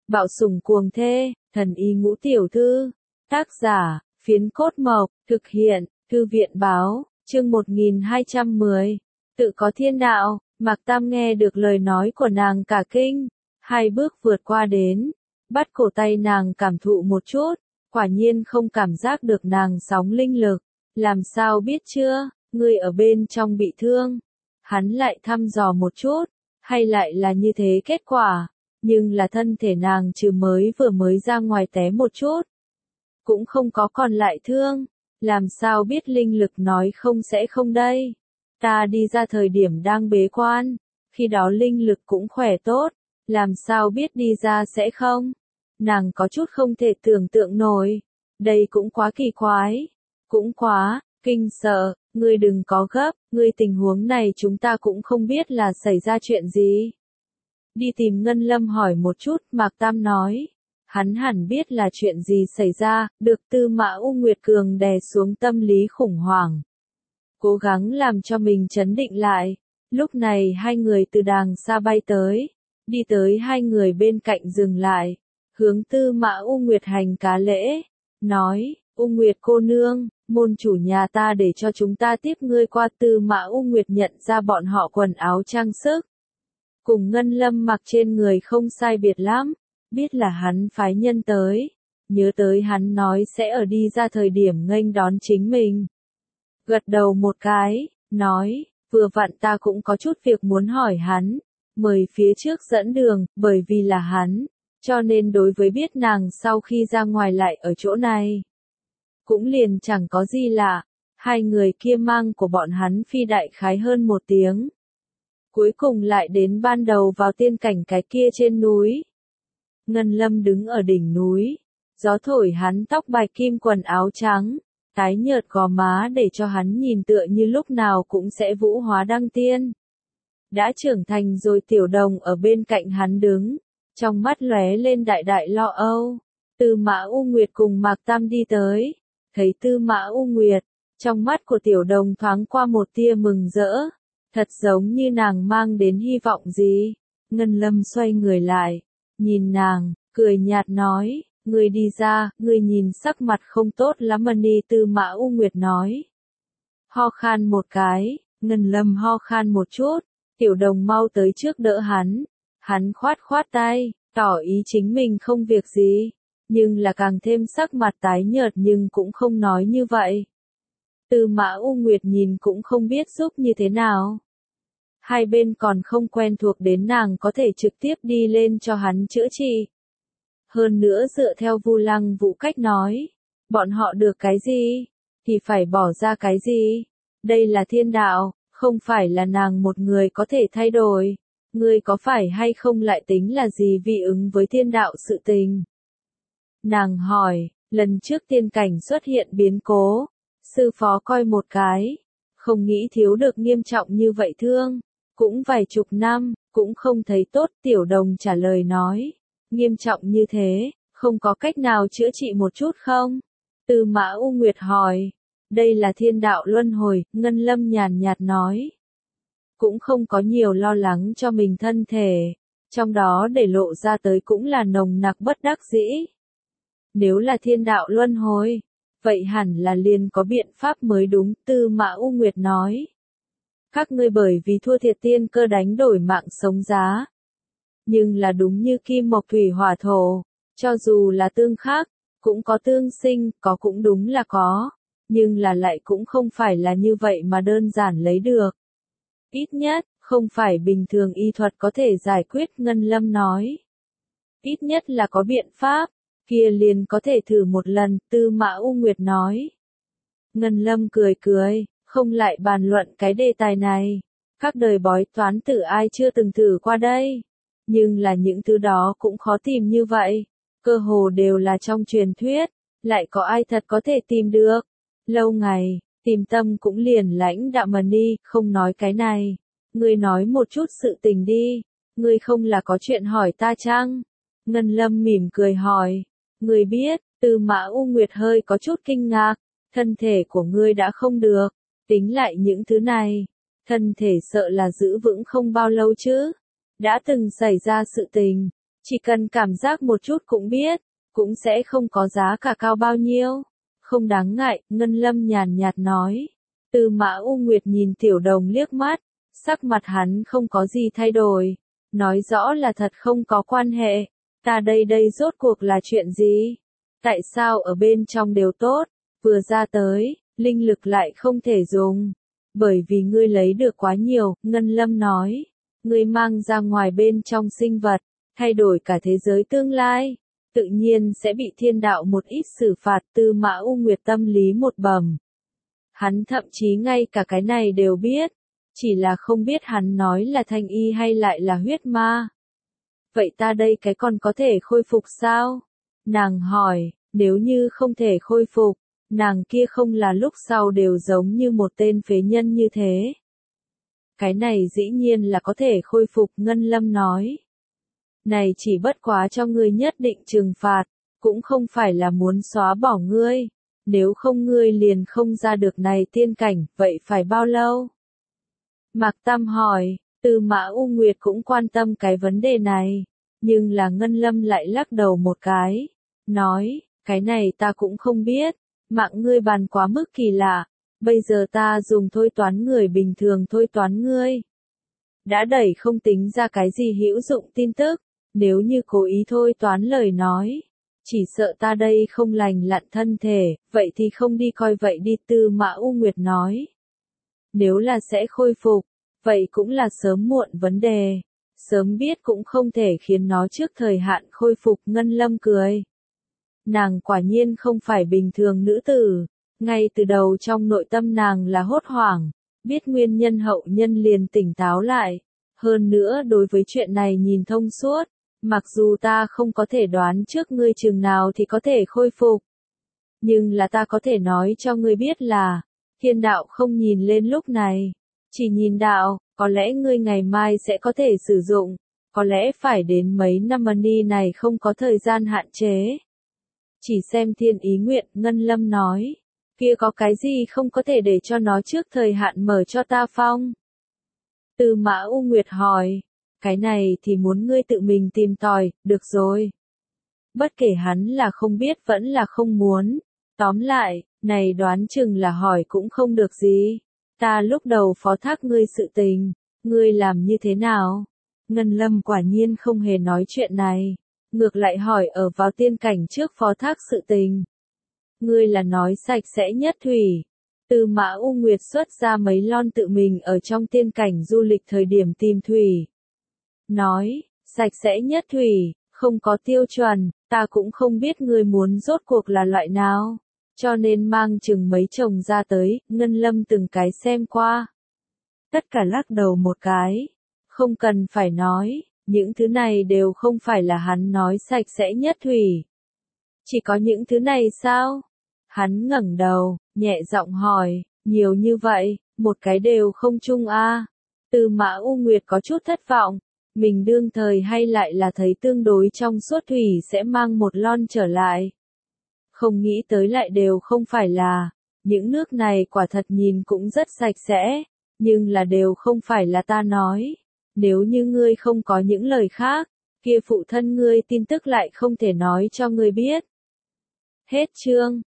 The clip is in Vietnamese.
Bạo sủng cuồng thê, thần y ngũ tiểu thư. Tác giả, Phiến Cốt Mộc, thực hiện, Thư viện báo, chương 1210. Tự có thiên đạo, Mạc Tam nghe được lời nói của nàng cả kinh. Hai bước vượt qua đến, bắt cổ tay nàng cảm thụ một chút, quả nhiên không cảm giác được nàng sóng linh lực. Làm sao biết chưa, ngươi ở bên trong bị thương. Hắn lại thăm dò một chút, hay lại là như thế kết quả, nhưng là thân thể nàng trừ vừa mới ra ngoài té một chút. Cũng không có còn lại thương, làm sao biết linh lực nói không sẽ không đây. Ta đi ra thời điểm đang bế quan, khi đó linh lực cũng khỏe tốt, làm sao biết đi ra sẽ không. Nàng có chút không thể tưởng tượng nổi, đây cũng quá kỳ quái, cũng quá kinh sợ. Ngươi đừng có gấp, ngươi tình huống này chúng ta cũng không biết là xảy ra chuyện gì. Đi tìm Ngân Lâm hỏi một chút, Mạc Tam nói. Hắn hẳn biết là chuyện gì xảy ra, được Tư Mã U Nguyệt Cường đè xuống tâm lý khủng hoảng. Cố gắng làm cho mình trấn định lại. Lúc này hai người từ đàng xa bay tới, đi tới hai người bên cạnh dừng lại, hướng Tư Mã U Nguyệt hành cá lễ, nói, U Nguyệt cô nương, môn chủ nhà ta để cho chúng ta tiếp ngươi qua. Tư Mã U Nguyệt nhận ra bọn họ quần áo trang sức cùng Ngân Lâm mặc trên người không sai biệt lắm, biết là hắn phái nhân tới, nhớ tới hắn nói sẽ ở đi ra thời điểm nghênh đón chính mình. Gật đầu một cái, nói, vừa vặn ta cũng có chút việc muốn hỏi hắn, mời phía trước dẫn đường, bởi vì là hắn, cho nên đối với biết nàng sau khi ra ngoài lại ở chỗ này. Cũng liền chẳng có gì lạ, hai người kia mang của bọn hắn phi đại khái hơn 1 tiếng. Cuối cùng lại đến ban đầu vào tiên cảnh cái kia trên núi. Ngân Lâm đứng ở đỉnh núi, gió thổi hắn tóc bạch kim quần áo trắng, tái nhợt gò má để cho hắn nhìn tựa như lúc nào cũng sẽ vũ hóa đăng tiên. Đã trưởng thành rồi Tiểu Đồng ở bên cạnh hắn đứng, trong mắt lóe lên đại đại lo âu. Tư Mã U Nguyệt cùng Mạc Tam đi tới, thấy Tư Mã U Nguyệt, trong mắt của Tiểu Đồng thoáng qua một tia mừng rỡ, thật giống như nàng mang đến hy vọng gì. Ngân Lâm xoay người lại, nhìn nàng, cười nhạt nói, ngươi đi ra, ngươi nhìn sắc mặt không tốt lắm đi. Tư Mã U Nguyệt nói. Ho khan một cái, Ngân Lâm ho khan một chút, Tiểu Đồng mau tới trước đỡ hắn. Hắn khoát tay, tỏ ý chính mình không việc gì, nhưng là càng thêm sắc mặt tái nhợt nhưng cũng không nói như vậy. Tư Mã U Nguyệt nhìn cũng không biết giúp như thế nào. Hai bên còn không quen thuộc đến nàng có thể trực tiếp đi lên cho hắn chữa trị. Hơn nữa dựa theo Vu Lăng Vũ cách nói, bọn họ được cái gì, thì phải bỏ ra cái gì. Đây là thiên đạo, không phải là nàng một người có thể thay đổi. Ngươi có phải hay không lại tính là gì vì ứng với thiên đạo sự tình? Nàng hỏi, lần trước tiên cảnh xuất hiện biến cố, sư phó coi một cái, không nghĩ thiếu được nghiêm trọng như vậy thương, cũng vài chục năm, cũng không thấy tốt. Tiểu Đồng trả lời nói, nghiêm trọng như thế, không có cách nào chữa trị một chút không? Tư Mã U Nguyệt hỏi, đây là thiên đạo luân hồi. Ngân Lâm nhàn nhạt nói, cũng không có nhiều lo lắng cho mình thân thể, trong đó để lộ ra tới cũng là nồng nặc bất đắc dĩ. Nếu là thiên đạo luân hồi, vậy hẳn là liền có biện pháp mới đúng. Tư Mã U Nguyệt nói, các ngươi bởi vì thua thiệt tiên cơ đánh đổi mạng sống giá. Nhưng là đúng như kim mộc thủy hỏa thổ, cho dù là tương khắc, cũng có tương sinh, có cũng đúng là có, nhưng là lại cũng không phải là như vậy mà đơn giản lấy được. Ít nhất, không phải bình thường y thuật có thể giải quyết. Ngân Lâm nói. Ít nhất là có biện pháp, kia liền có thể thử một lần. Tư Mã U Nguyệt nói. Ngân Lâm cười, không lại bàn luận cái đề tài này. Các đời bói toán tử ai chưa từng thử qua đây. Nhưng là những thứ đó cũng khó tìm như vậy. Cơ hồ đều là trong truyền thuyết, lại có ai thật có thể tìm được. Lâu ngày, tìm tâm cũng liền lãnh đạm đi, không nói cái này. Ngươi nói một chút sự tình đi, ngươi không là có chuyện hỏi ta chăng? Ngân Lâm mỉm cười hỏi, ngươi biết. Tư Mã U Nguyệt hơi có chút kinh ngạc, thân thể của ngươi đã không được, tính lại những thứ này, thân thể sợ là giữ vững không bao lâu chứ. Đã từng xảy ra sự tình, Chỉ cần cảm giác một chút cũng biết, cũng sẽ không có giá cả cao bao nhiêu. Không đáng ngại, Ngân Lâm nhàn nhạt nói. Tư Mã U Nguyệt nhìn Tiểu Đồng liếc mắt, sắc mặt hắn không có gì thay đổi. Nói rõ là thật không có quan hệ. Ta đây rốt cuộc là chuyện gì? Tại sao ở bên trong đều tốt, vừa ra tới, linh lực lại không thể dùng? Bởi vì ngươi lấy được quá nhiều, Ngân Lâm nói. Ngươi mang ra ngoài bên trong sinh vật, thay đổi cả thế giới tương lai, tự nhiên sẽ bị thiên đạo một ít xử phạt. Tư Mã U Nguyệt tâm lý một bầm. Hắn thậm chí ngay cả cái này đều biết, chỉ là không biết hắn nói là thanh y hay lại là huyết ma. Vậy ta đây cái còn có thể khôi phục sao? Nàng hỏi, nếu như không thể khôi phục, nàng kia không là lúc sau đều giống như một tên phế nhân như thế. Cái này dĩ nhiên là có thể khôi phục, Ngân Lâm nói. Này chỉ bất quá cho ngươi nhất định trừng phạt, cũng không phải là muốn xóa bỏ ngươi. Nếu không ngươi liền không ra được này tiên cảnh, vậy phải bao lâu? Mạc Tam hỏi, Tư Mã U Nguyệt cũng quan tâm cái vấn đề này, nhưng là Ngân Lâm lại lắc đầu một cái, nói, cái này ta cũng không biết, mạng ngươi bàn quá mức kỳ lạ, bây giờ ta dùng thôi toán người bình thường thôi toán ngươi. Đã đẩy không tính ra cái gì hữu dụng tin tức, nếu như cố ý thôi toán lời nói. Chỉ sợ ta đây không lành lặn thân thể, vậy thì không đi coi vậy đi. Tư Mã U Nguyệt nói. Nếu là sẽ khôi phục, vậy cũng là sớm muộn vấn đề. Sớm biết cũng không thể khiến nó trước thời hạn khôi phục. Ngân Lâm cười. Nàng quả nhiên không phải bình thường nữ tử. Ngay từ đầu trong nội tâm nàng là hốt hoảng, biết nguyên nhân hậu nhân liền tỉnh táo lại. Hơn nữa đối với chuyện này nhìn thông suốt. Mặc dù ta không có thể đoán trước ngươi chừng nào thì có thể khôi phục. Nhưng là ta có thể nói cho ngươi biết là, thiên đạo không nhìn lên lúc này. Chỉ nhìn đạo, có lẽ ngươi ngày mai sẽ có thể sử dụng. Có lẽ phải đến mấy năm money này không có thời gian hạn chế. Chỉ xem thiên ý nguyện, Ngân Lâm nói. Kia có cái gì không có thể để cho nó trước thời hạn mở cho ta phong? Tư Mã U Nguyệt hỏi. Cái này thì muốn ngươi tự mình tìm tòi, được rồi. Bất kể hắn là không biết vẫn là không muốn. Tóm lại, này đoán chừng là hỏi cũng không được gì. Ta lúc đầu phó thác ngươi sự tình, ngươi làm như thế nào? Ngân Lâm quả nhiên không hề nói chuyện này. Ngược lại hỏi ở vào tiên cảnh trước phó thác sự tình. Ngươi là nói sạch sẽ nhất thủy. Tư Mã U Nguyệt xuất ra mấy lon tự mình ở trong tiên cảnh du lịch thời điểm tìm thủy. Nói, sạch sẽ nhất thủy, không có tiêu chuẩn, ta cũng không biết ngươi muốn rốt cuộc là loại nào. Cho nên mang chừng mấy chồng ra tới, Ngân Lâm từng cái xem qua. Tất cả lắc đầu một cái. Không cần phải nói, những thứ này đều không phải là hắn nói sạch sẽ nhất thủy. Chỉ có những thứ này sao? Hắn ngẩng đầu, nhẹ giọng hỏi, nhiều như vậy, một cái đều không chung a. Tư Mã U Nguyệt có chút thất vọng. Mình đương thời hay lại là thấy tương đối trong suốt thủy sẽ mang một lon trở lại. Không nghĩ tới lại đều không phải là, những nước này quả thật nhìn cũng rất sạch sẽ, nhưng là đều không phải là ta nói. Nếu như ngươi không có những lời khác, kia phụ thân ngươi tin tức lại không thể nói cho ngươi biết. Hết chương.